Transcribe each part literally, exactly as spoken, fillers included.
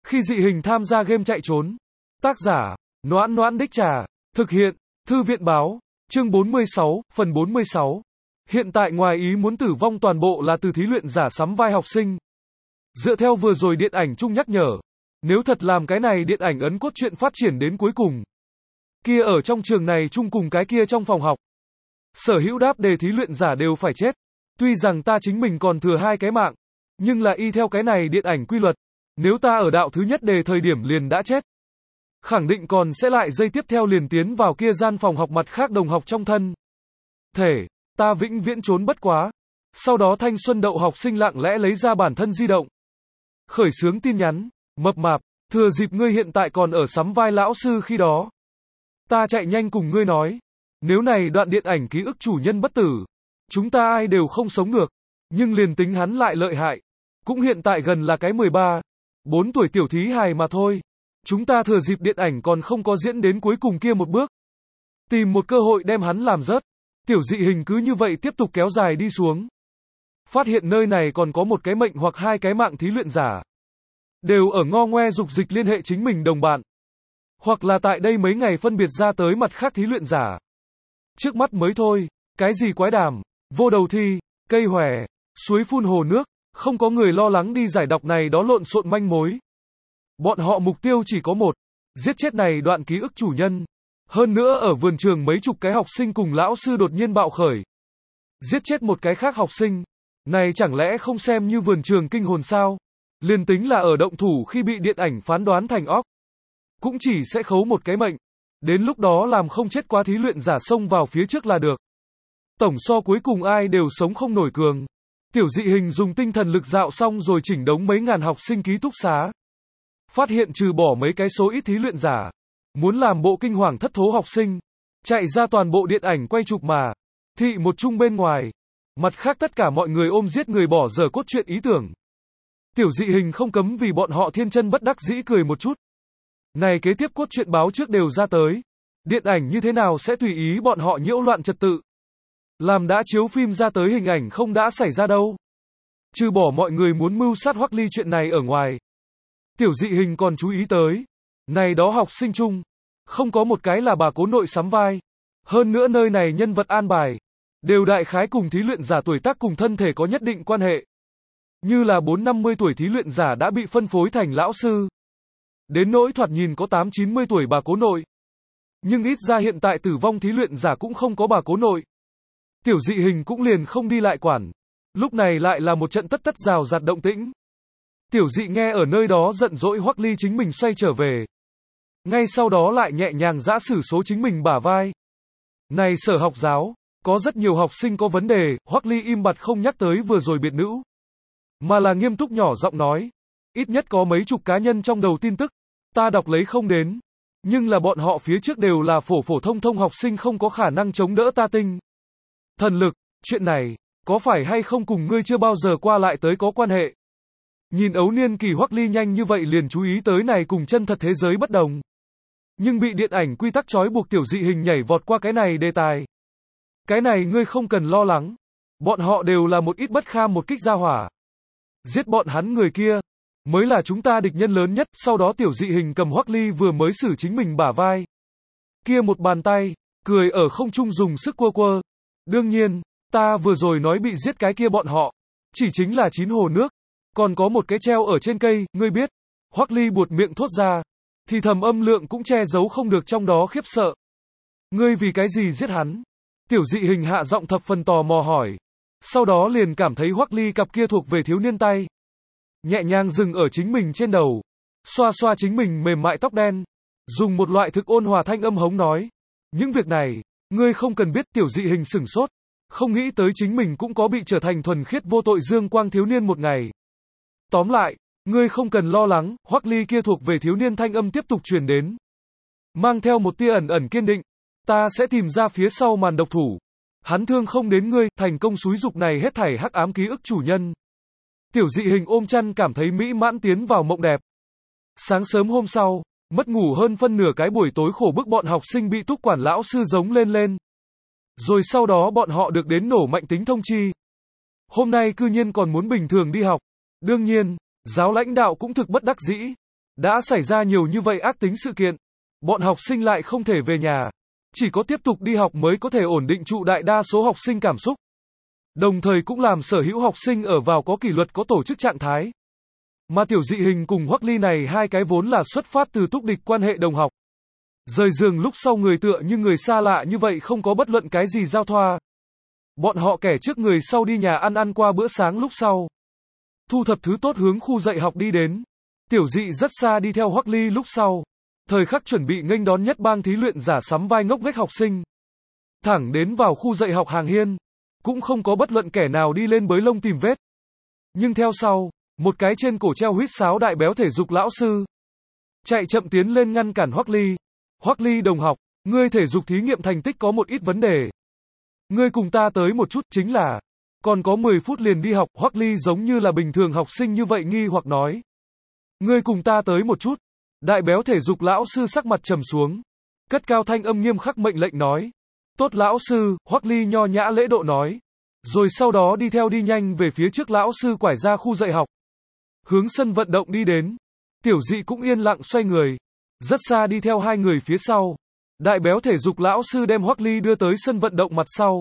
Khi dị hình tham gia game chạy trốn. Tác giả, Noãn Noãn Đích Trà. Thực hiện, Thư viện báo. Chương bốn mươi sáu, phần bốn mươi sáu. Hiện tại ngoài ý muốn tử vong toàn bộ là từ thí luyện giả sắm vai học sinh. Dựa theo vừa rồi điện ảnh chung nhắc nhở, nếu thật làm cái này điện ảnh ấn cốt truyện phát triển đến cuối cùng, kia ở trong trường này chung cùng cái kia trong phòng học, sở hữu đáp đề thí luyện giả đều phải chết. Tuy rằng ta chính mình còn thừa hai cái mạng, nhưng là y theo cái này điện ảnh quy luật, nếu ta ở đạo thứ nhất đề thời điểm liền đã chết, khẳng định còn sẽ lại giây tiếp theo liền tiến vào kia gian phòng học mặt khác đồng học trong thân thể, ta vĩnh viễn trốn bất quá. Sau đó thanh xuân đậu học sinh lặng lẽ lấy ra bản thân di động, khởi xướng tin nhắn, mập mạp, thừa dịp ngươi hiện tại còn ở sắm vai lão sư khi đó, ta chạy nhanh cùng ngươi nói, nếu này đoạn điện ảnh ký ức chủ nhân bất tử, chúng ta ai đều không sống được, nhưng liền tính hắn lại lợi hại, cũng hiện tại gần là cái mười ba, bốn tuổi tiểu thí hài mà thôi. Chúng ta thừa dịp điện ảnh còn không có diễn đến cuối cùng kia một bước, tìm một cơ hội đem hắn làm rớt. Tiểu dị hình cứ như vậy tiếp tục kéo dài đi xuống. Phát hiện nơi này còn có một cái mệnh hoặc hai cái mạng thí luyện giả, đều ở ngo ngoe dục dịch liên hệ chính mình đồng bạn, hoặc là tại đây mấy ngày phân biệt ra tới mặt khác thí luyện giả. Trước mắt mới thôi, cái gì quái đàm, vô đầu thi, cây hòe, suối phun hồ nước, không có người lo lắng đi giải đọc này đó lộn xộn manh mối. Bọn họ mục tiêu chỉ có một, giết chết này đoạn ký ức chủ nhân. Hơn nữa ở vườn trường mấy chục cái học sinh cùng lão sư đột nhiên bạo khởi, giết chết một cái khác học sinh, này chẳng lẽ không xem như vườn trường kinh hồn sao? Liên tính là ở động thủ khi bị điện ảnh phán đoán thành óc, cũng chỉ sẽ khấu một cái mệnh, đến lúc đó làm không chết quá thí luyện giả xông vào phía trước là được. Tổng so cuối cùng ai đều sống không nổi cường. Tiểu dị hình dùng tinh thần lực dạo xong rồi chỉnh đống mấy ngàn học sinh ký túc xá, phát hiện trừ bỏ mấy cái số ít thí luyện giả muốn làm bộ kinh hoàng thất thố học sinh, chạy ra toàn bộ điện ảnh quay chụp mà, thị một chung bên ngoài. Mặt khác tất cả mọi người ôm giết người bỏ dở cốt truyện ý tưởng. Tiểu dị hình không cấm vì bọn họ thiên chân bất đắc dĩ cười một chút. Này kế tiếp cốt truyện báo trước đều ra tới, điện ảnh như thế nào sẽ tùy ý bọn họ nhiễu loạn trật tự. Làm đã chiếu phim ra tới hình ảnh không đã xảy ra đâu. Trừ bỏ mọi người muốn mưu sát Hoắc Ly chuyện này ở ngoài, tiểu dị hình còn chú ý tới, này đó học sinh chung, không có một cái là bà cố nội sắm vai. Hơn nữa nơi này nhân vật an bài, đều đại khái cùng thí luyện giả tuổi tác cùng thân thể có nhất định quan hệ. Như là bốn năm mươi tuổi thí luyện giả đã bị phân phối thành lão sư. Đến nỗi thoạt nhìn có tám chín mươi tuổi bà cố nội. Nhưng ít ra hiện tại tử vong thí luyện giả cũng không có bà cố nội. Tiểu dị hình cũng liền không đi lại quản. Lúc này lại là một trận tất tất rào rạt động tĩnh. Tiểu dị nghe ở nơi đó giận dỗi Hoắc Ly chính mình xoay trở về. Ngay sau đó lại nhẹ nhàng giã sử số chính mình bả vai. Này sở học giáo, có rất nhiều học sinh có vấn đề, Hoắc Ly im bặt không nhắc tới vừa rồi biệt nữ, mà là nghiêm túc nhỏ giọng nói. Ít nhất có mấy chục cá nhân trong đầu tin tức, ta đọc lấy không đến. Nhưng là bọn họ phía trước đều là phổ phổ thông thông học sinh không có khả năng chống đỡ ta tinh thần lực, chuyện này, có phải hay không cùng ngươi chưa bao giờ qua lại tới có quan hệ? Nhìn ấu niên kỳ Hoắc Ly nhanh như vậy liền chú ý tới này cùng chân thật thế giới bất đồng. Nhưng bị điện ảnh quy tắc trói buộc tiểu dị hình nhảy vọt qua cái này đề tài. Cái này ngươi không cần lo lắng. Bọn họ đều là một ít bất kham một kích ra hỏa. Giết bọn hắn người kia, mới là chúng ta địch nhân lớn nhất. Sau đó tiểu dị hình cầm Hoắc Ly vừa mới xử chính mình bả vai. Kia một bàn tay, cười ở không trung dùng sức quơ quơ. Đương nhiên, ta vừa rồi nói bị giết cái kia bọn họ, chỉ chính là chín hồ nước. Còn có một cái treo ở trên cây, ngươi biết. Hoắc Ly buột miệng thốt ra, thì thầm âm lượng cũng che giấu không được trong đó khiếp sợ. Ngươi vì cái gì giết hắn? Tiểu dị hình hạ giọng thập phần tò mò hỏi. Sau đó liền cảm thấy Hoắc Ly cặp kia thuộc về thiếu niên tay, nhẹ nhàng dừng ở chính mình trên đầu, xoa xoa chính mình mềm mại tóc đen, dùng một loại thực ôn hòa thanh âm hống nói. Những việc này, ngươi không cần biết. Tiểu dị hình sửng sốt, không nghĩ tới chính mình cũng có bị trở thành thuần khiết vô tội dương quang thiếu niên một ngày. Tóm lại, ngươi không cần lo lắng. Hoắc Ly kia thuộc về thiếu niên thanh âm tiếp tục truyền đến, mang theo một tia ẩn ẩn kiên định. Ta sẽ tìm ra phía sau màn độc thủ. Hắn thương không đến ngươi, thành công xúi dục này hết thảy hắc ám ký ức chủ nhân. Tiểu dị hình ôm chăn cảm thấy mỹ mãn tiến vào mộng đẹp. Sáng sớm hôm sau, mất ngủ hơn phân nửa cái buổi tối khổ bức bọn học sinh bị túc quản lão sư giống lên lên. Rồi sau đó bọn họ được đến nổ mạnh tính thông chi. Hôm nay cư nhiên còn muốn bình thường đi học. Đương nhiên, giáo lãnh đạo cũng thực bất đắc dĩ. Đã xảy ra nhiều như vậy ác tính sự kiện, bọn học sinh lại không thể về nhà. Chỉ có tiếp tục đi học mới có thể ổn định trụ đại đa số học sinh cảm xúc. Đồng thời cũng làm sở hữu học sinh ở vào có kỷ luật có tổ chức trạng thái. Mà Tiểu Dị Hình cùng Hoắc Ly này hai cái vốn là xuất phát từ túc địch quan hệ đồng học. Rời giường lúc sau người tựa như người xa lạ như vậy không có bất luận cái gì giao thoa. Bọn họ kẻ trước người sau đi nhà ăn ăn qua bữa sáng lúc sau. Thu thập thứ tốt hướng khu dạy học đi đến. Tiểu Dị rất xa đi theo Hoắc Ly lúc sau. Thời khắc chuẩn bị nghênh đón nhất bang thí luyện giả sắm vai ngốc nghếch học sinh. Thẳng đến vào khu dạy học hàng hiên. Cũng không có bất luận kẻ nào đi lên bới lông tìm vết. Nhưng theo sau, một cái trên cổ treo huýt sáo đại béo thể dục lão sư. Chạy chậm tiến lên ngăn cản Hoắc Ly. Hoắc Ly đồng học, ngươi thể dục thí nghiệm thành tích có một ít vấn đề. Ngươi cùng ta tới một chút chính là. Còn có mười phút liền đi học. Hoắc Ly giống như là bình thường học sinh như vậy nghi hoặc nói. Ngươi cùng ta tới một chút. Đại béo thể dục lão sư sắc mặt trầm xuống. Cất cao thanh âm nghiêm khắc mệnh lệnh nói. Tốt lão sư, Hoắc Ly nho nhã lễ độ nói. Rồi sau đó đi theo đi nhanh về phía trước lão sư quải ra khu dạy học. Hướng sân vận động đi đến. Tiểu Dị cũng yên lặng xoay người. Rất xa đi theo hai người phía sau. Đại béo thể dục lão sư đem Hoắc Ly đưa tới sân vận động mặt sau.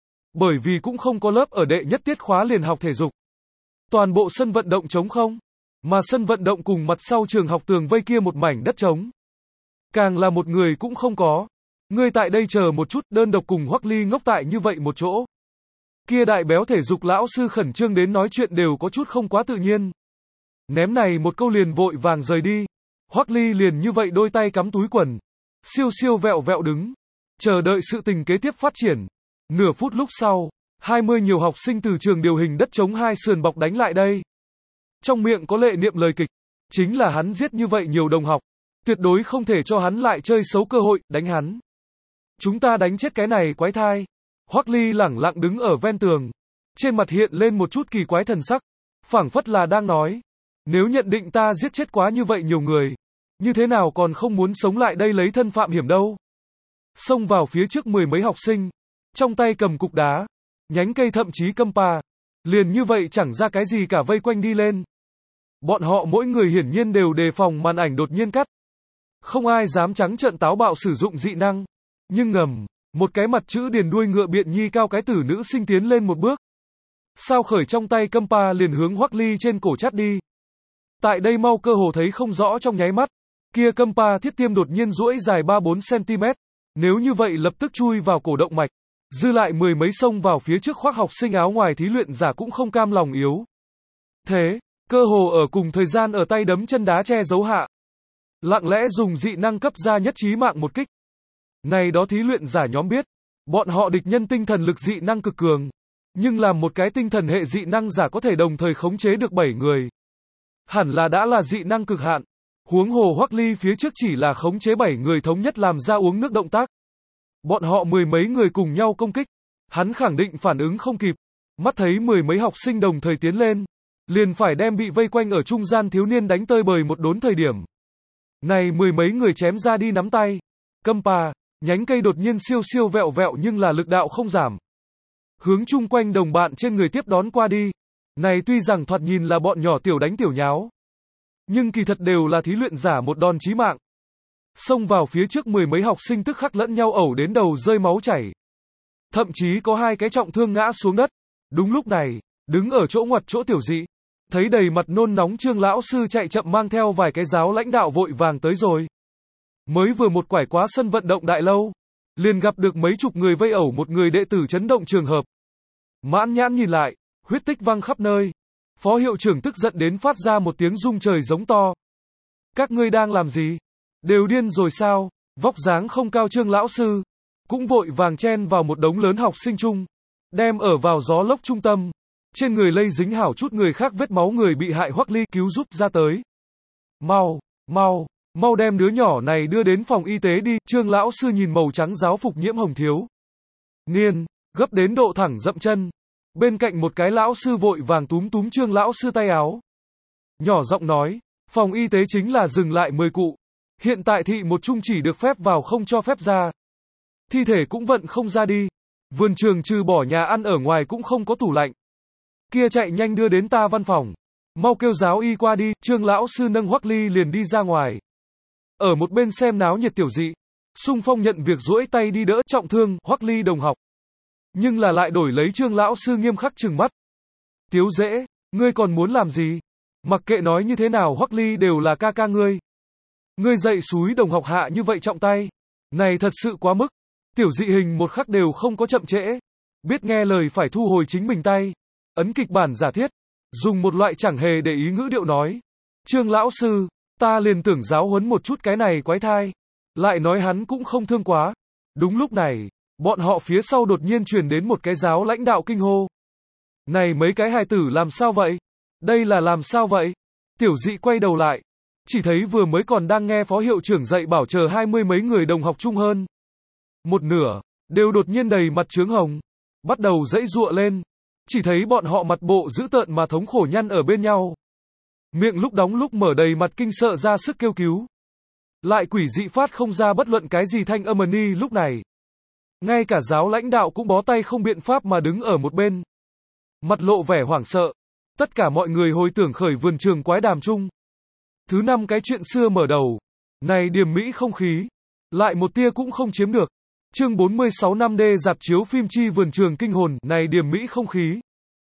Bởi vì cũng không có lớp ở đệ nhất tiết khóa liền học thể dục. Toàn bộ sân vận động trống không. Mà sân vận động cùng mặt sau trường học tường vây kia một mảnh đất trống. Càng là một người cũng không có. Ngươi tại đây chờ một chút, đơn độc cùng Hoắc Ly ngốc tại như vậy một chỗ. Kia đại béo thể dục lão sư khẩn trương đến nói chuyện đều có chút không quá tự nhiên. Ném này một câu liền vội vàng rời đi. Hoắc Ly liền như vậy đôi tay cắm túi quần. Siêu siêu vẹo vẹo đứng. Chờ đợi sự tình kế tiếp phát triển. Nửa phút lúc sau, hai mươi nhiều học sinh từ trường điều hình đất trống hai sườn bọc đánh lại đây. Trong miệng có lệ niệm lời kịch. Chính là hắn giết như vậy nhiều đồng học. Tuyệt đối không thể cho hắn lại chơi xấu cơ hội, đánh hắn. Chúng ta đánh chết cái này quái thai. Hoắc Ly lẳng lặng đứng ở ven tường. Trên mặt hiện lên một chút kỳ quái thần sắc. Phảng phất là đang nói. Nếu nhận định ta giết chết quá như vậy nhiều người. Như thế nào còn không muốn sống lại đây lấy thân phạm hiểm đâu. Xông vào phía trước mười mấy học sinh. Trong tay cầm cục đá. Nhánh cây thậm chí câm pa. Liền như vậy chẳng ra cái gì cả vây quanh đi lên. Bọn họ mỗi người hiển nhiên đều đề phòng màn ảnh đột nhiên cắt. Không ai dám trắng trợn táo bạo sử dụng dị năng. Nhưng ngầm, một cái mặt chữ điền đuôi ngựa biện nhi cao cái tử nữ sinh tiến lên một bước. Sao khởi trong tay câm pa liền hướng Hoắc Ly trên cổ chát đi. Tại đây mau cơ hồ thấy không rõ trong nháy mắt. Kia câm pa thiết tiêm đột nhiên duỗi dài ba bốn xăng-ti-mét. Nếu như vậy lập tức chui vào cổ động mạch. Dư lại mười mấy xông vào phía trước khoác học sinh áo ngoài thí luyện giả cũng không cam lòng yếu. Thế, cơ hồ ở cùng thời gian ở tay đấm chân đá che giấu hạ. Lặng lẽ dùng dị năng cấp ra nhất trí mạng một kích. Này đó thí luyện giả nhóm biết. Bọn họ địch nhân tinh thần lực dị năng cực cường. Nhưng làm một cái tinh thần hệ dị năng giả có thể đồng thời khống chế được bảy người. Hẳn là đã là dị năng cực hạn. Huống hồ Hoắc Ly phía trước chỉ là khống chế bảy người thống nhất làm ra uống nước động tác. Bọn họ mười mấy người cùng nhau công kích. Hắn khẳng định phản ứng không kịp. Mắt thấy mười mấy học sinh đồng thời tiến lên. Liền phải đem bị vây quanh ở trung gian thiếu niên đánh tơi bời một đốn thời điểm. Này mười mấy người chém ra đi nắm tay. Câm pa, nhánh cây đột nhiên siêu siêu vẹo vẹo nhưng là lực đạo không giảm. Hướng chung quanh đồng bạn trên người tiếp đón qua đi. Này tuy rằng thoạt nhìn là bọn nhỏ tiểu đánh tiểu nháo. Nhưng kỳ thật đều là thí luyện giả một đòn chí mạng. Xông vào phía trước mười mấy học sinh tức khắc lẫn nhau ẩu đến đầu rơi máu chảy. Thậm chí có hai cái trọng thương ngã xuống đất. Đúng lúc này, đứng ở chỗ ngoặt chỗ Tiểu Dị. Thấy đầy mặt nôn nóng Trương lão sư chạy chậm mang theo vài cái giáo lãnh đạo vội vàng tới rồi. Mới vừa một quải quá sân vận động đại lâu. Liền gặp được mấy chục người vây ẩu một người đệ tử chấn động trường hợp. Mãn nhãn nhìn lại, huyết tích văng khắp nơi. Phó hiệu trưởng tức giận đến phát ra một tiếng rung trời giống to. Các ngươi đang làm gì? Đều điên rồi sao? Vóc dáng không cao Trương lão sư. Cũng vội vàng chen vào một đống lớn học sinh chung. Đem ở vào gió lốc trung tâm. Trên người lây dính hảo chút người khác vết máu người bị hại Hoắc Ly cứu giúp ra tới. Mau, mau, mau đem đứa nhỏ này đưa đến phòng y tế đi. Trương lão sư nhìn màu trắng giáo phục nhiễm hồng thiếu niên, gấp đến độ thẳng dậm chân. Bên cạnh một cái lão sư vội vàng túm túm Trương lão sư tay áo. Nhỏ giọng nói, phòng y tế chính là dừng lại mười cụ. Hiện tại thị một chung chỉ được phép vào không cho phép ra. Thi thể cũng vận không ra đi. Vườn trường trừ bỏ nhà ăn ở ngoài cũng không có tủ lạnh. Kia chạy nhanh đưa đến ta văn phòng. Mau kêu giáo y qua đi, Trương lão sư nâng Hoắc Ly liền đi ra ngoài. Ở một bên xem náo nhiệt Tiểu Dị, xung phong nhận việc duỗi tay đi đỡ trọng thương Hoắc Ly đồng học. Nhưng là lại đổi lấy Trương lão sư nghiêm khắc trừng mắt. Tiếu Dễ, ngươi còn muốn làm gì? Mặc kệ nói như thế nào Hoắc Ly đều là ca ca ngươi. Ngươi dạy xúi đồng học hạ như vậy trọng tay. Này thật sự quá mức. Tiểu Dị hình một khắc đều không có chậm trễ. Biết nghe lời phải thu hồi chính mình tay. Ấn kịch bản giả thiết. Dùng một loại chẳng hề để ý ngữ điệu nói. Trương lão sư, ta liền tưởng giáo huấn một chút cái này quái thai. Lại nói hắn cũng không thương quá. Đúng lúc này, bọn họ phía sau đột nhiên truyền đến một cái giáo lãnh đạo kinh hô. Này mấy cái hài tử làm sao vậy? Đây là làm sao vậy? Tiểu Dị quay đầu lại. Chỉ thấy vừa mới còn đang nghe phó hiệu trưởng dạy bảo chờ hai mươi mấy người đồng học chung hơn. Một nửa, đều đột nhiên đầy mặt chướng hồng. Bắt đầu dãy giụa lên. Chỉ thấy bọn họ mặt bộ dữ tợn mà thống khổ nhăn ở bên nhau. Miệng lúc đóng lúc mở đầy mặt kinh sợ ra sức kêu cứu. Lại quỷ dị phát không ra bất luận cái gì thanh âm ni lúc này. Ngay cả giáo lãnh đạo cũng bó tay không biện pháp mà đứng ở một bên. Mặt lộ vẻ hoảng sợ. Tất cả mọi người hồi tưởng khởi vườn trường quái đàm chung. Thứ năm cái chuyện xưa mở đầu. Này điềm mỹ không khí. Lại một tia cũng không chiếm được. Chương bốn mươi sáu năm D dạp chiếu phim chi vườn trường kinh hồn. Này điềm mỹ không khí.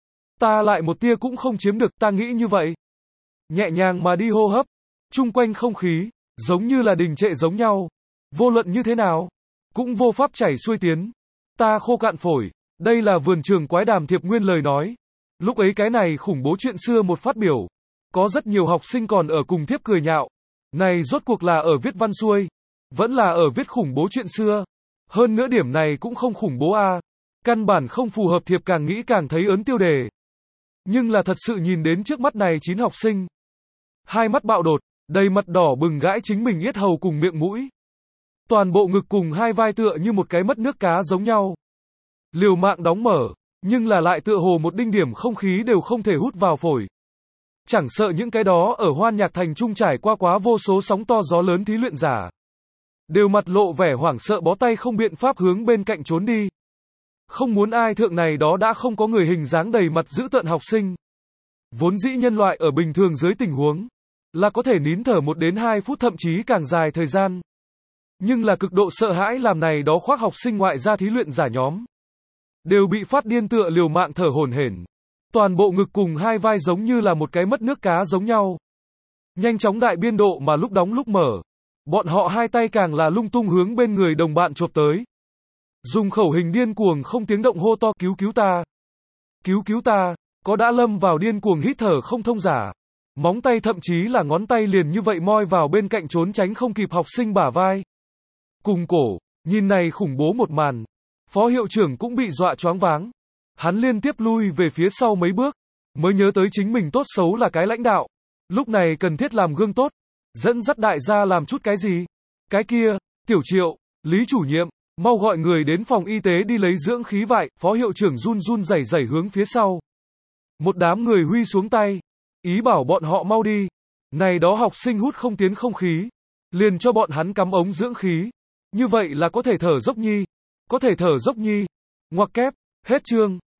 Ta lại một tia cũng không chiếm được, ta nghĩ như vậy. Nhẹ nhàng mà đi hô hấp. Chung quanh không khí. Giống như là đình trệ giống nhau. Vô luận như thế nào. Cũng vô pháp chảy xuôi tiến. Ta khô cạn phổi. Đây là vườn trường quái đàm Thiệp Nguyên lời nói. Lúc ấy cái này khủng bố chuyện xưa một phát biểu. Có rất nhiều học sinh còn ở cùng Thiếp cười nhạo. Này rốt cuộc là ở viết văn xuôi. Vẫn là ở viết khủng bố chuyện xưa. Hơn nữa điểm này cũng không khủng bố a. À. Căn bản không phù hợp Thiệp càng nghĩ càng thấy ớn tiêu đề. Nhưng là thật sự nhìn đến trước mắt này chín học sinh. Hai mắt bạo đột, đầy mặt đỏ bừng gãi chính mình yết hầu cùng miệng mũi. Toàn bộ ngực cùng hai vai tựa như một cái mất nước cá giống nhau. Liều mạng đóng mở, nhưng là lại tựa hồ một đinh điểm không khí đều không thể hút vào phổi. Chẳng sợ những cái đó ở Hoan Nhạc Thành trung trải qua quá vô số sóng to gió lớn thí luyện giả. Đều mặt lộ vẻ hoảng sợ bó tay không biện pháp hướng bên cạnh trốn đi. Không muốn ai thượng này đó đã không có người hình dáng đầy mặt dữ tợn học sinh. Vốn dĩ nhân loại ở bình thường dưới tình huống, là có thể nín thở một đến hai phút thậm chí càng dài thời gian. Nhưng là cực độ sợ hãi làm này đó khoác học sinh ngoại gia thí luyện giả nhóm. Đều bị phát điên tựa liều mạng thở hổn hển. Toàn bộ ngực cùng hai vai giống như là một cái mất nước cá giống nhau. Nhanh chóng đại biên độ mà lúc đóng lúc mở. Bọn họ hai tay càng là lung tung hướng bên người đồng bạn chộp tới. Dùng khẩu hình điên cuồng không tiếng động hô to cứu cứu ta. Cứu cứu ta, có đã lâm vào điên cuồng hít thở không thông giả. Móng tay thậm chí là ngón tay liền như vậy moi vào bên cạnh trốn tránh không kịp học sinh bả vai. Cùng cổ, nhìn này khủng bố một màn. Phó hiệu trưởng cũng bị dọa choáng váng. Hắn liên tiếp lui về phía sau mấy bước. Mới nhớ tới chính mình tốt xấu là cái lãnh đạo. Lúc này cần thiết làm gương tốt. Dẫn dắt đại gia làm chút cái gì? Cái kia, Tiểu Triệu, Lý chủ nhiệm, mau gọi người đến phòng y tế đi lấy dưỡng khí vại. Phó hiệu trưởng run run rẩy rẩy hướng phía sau. Một đám người huy xuống tay. Ý bảo bọn họ mau đi. Này đó học sinh hút không tiến không khí. Liền cho bọn hắn cắm ống dưỡng khí. Như vậy là có thể thở dốc nhi. Có thể thở dốc nhi. Ngoặc kép, hết chương.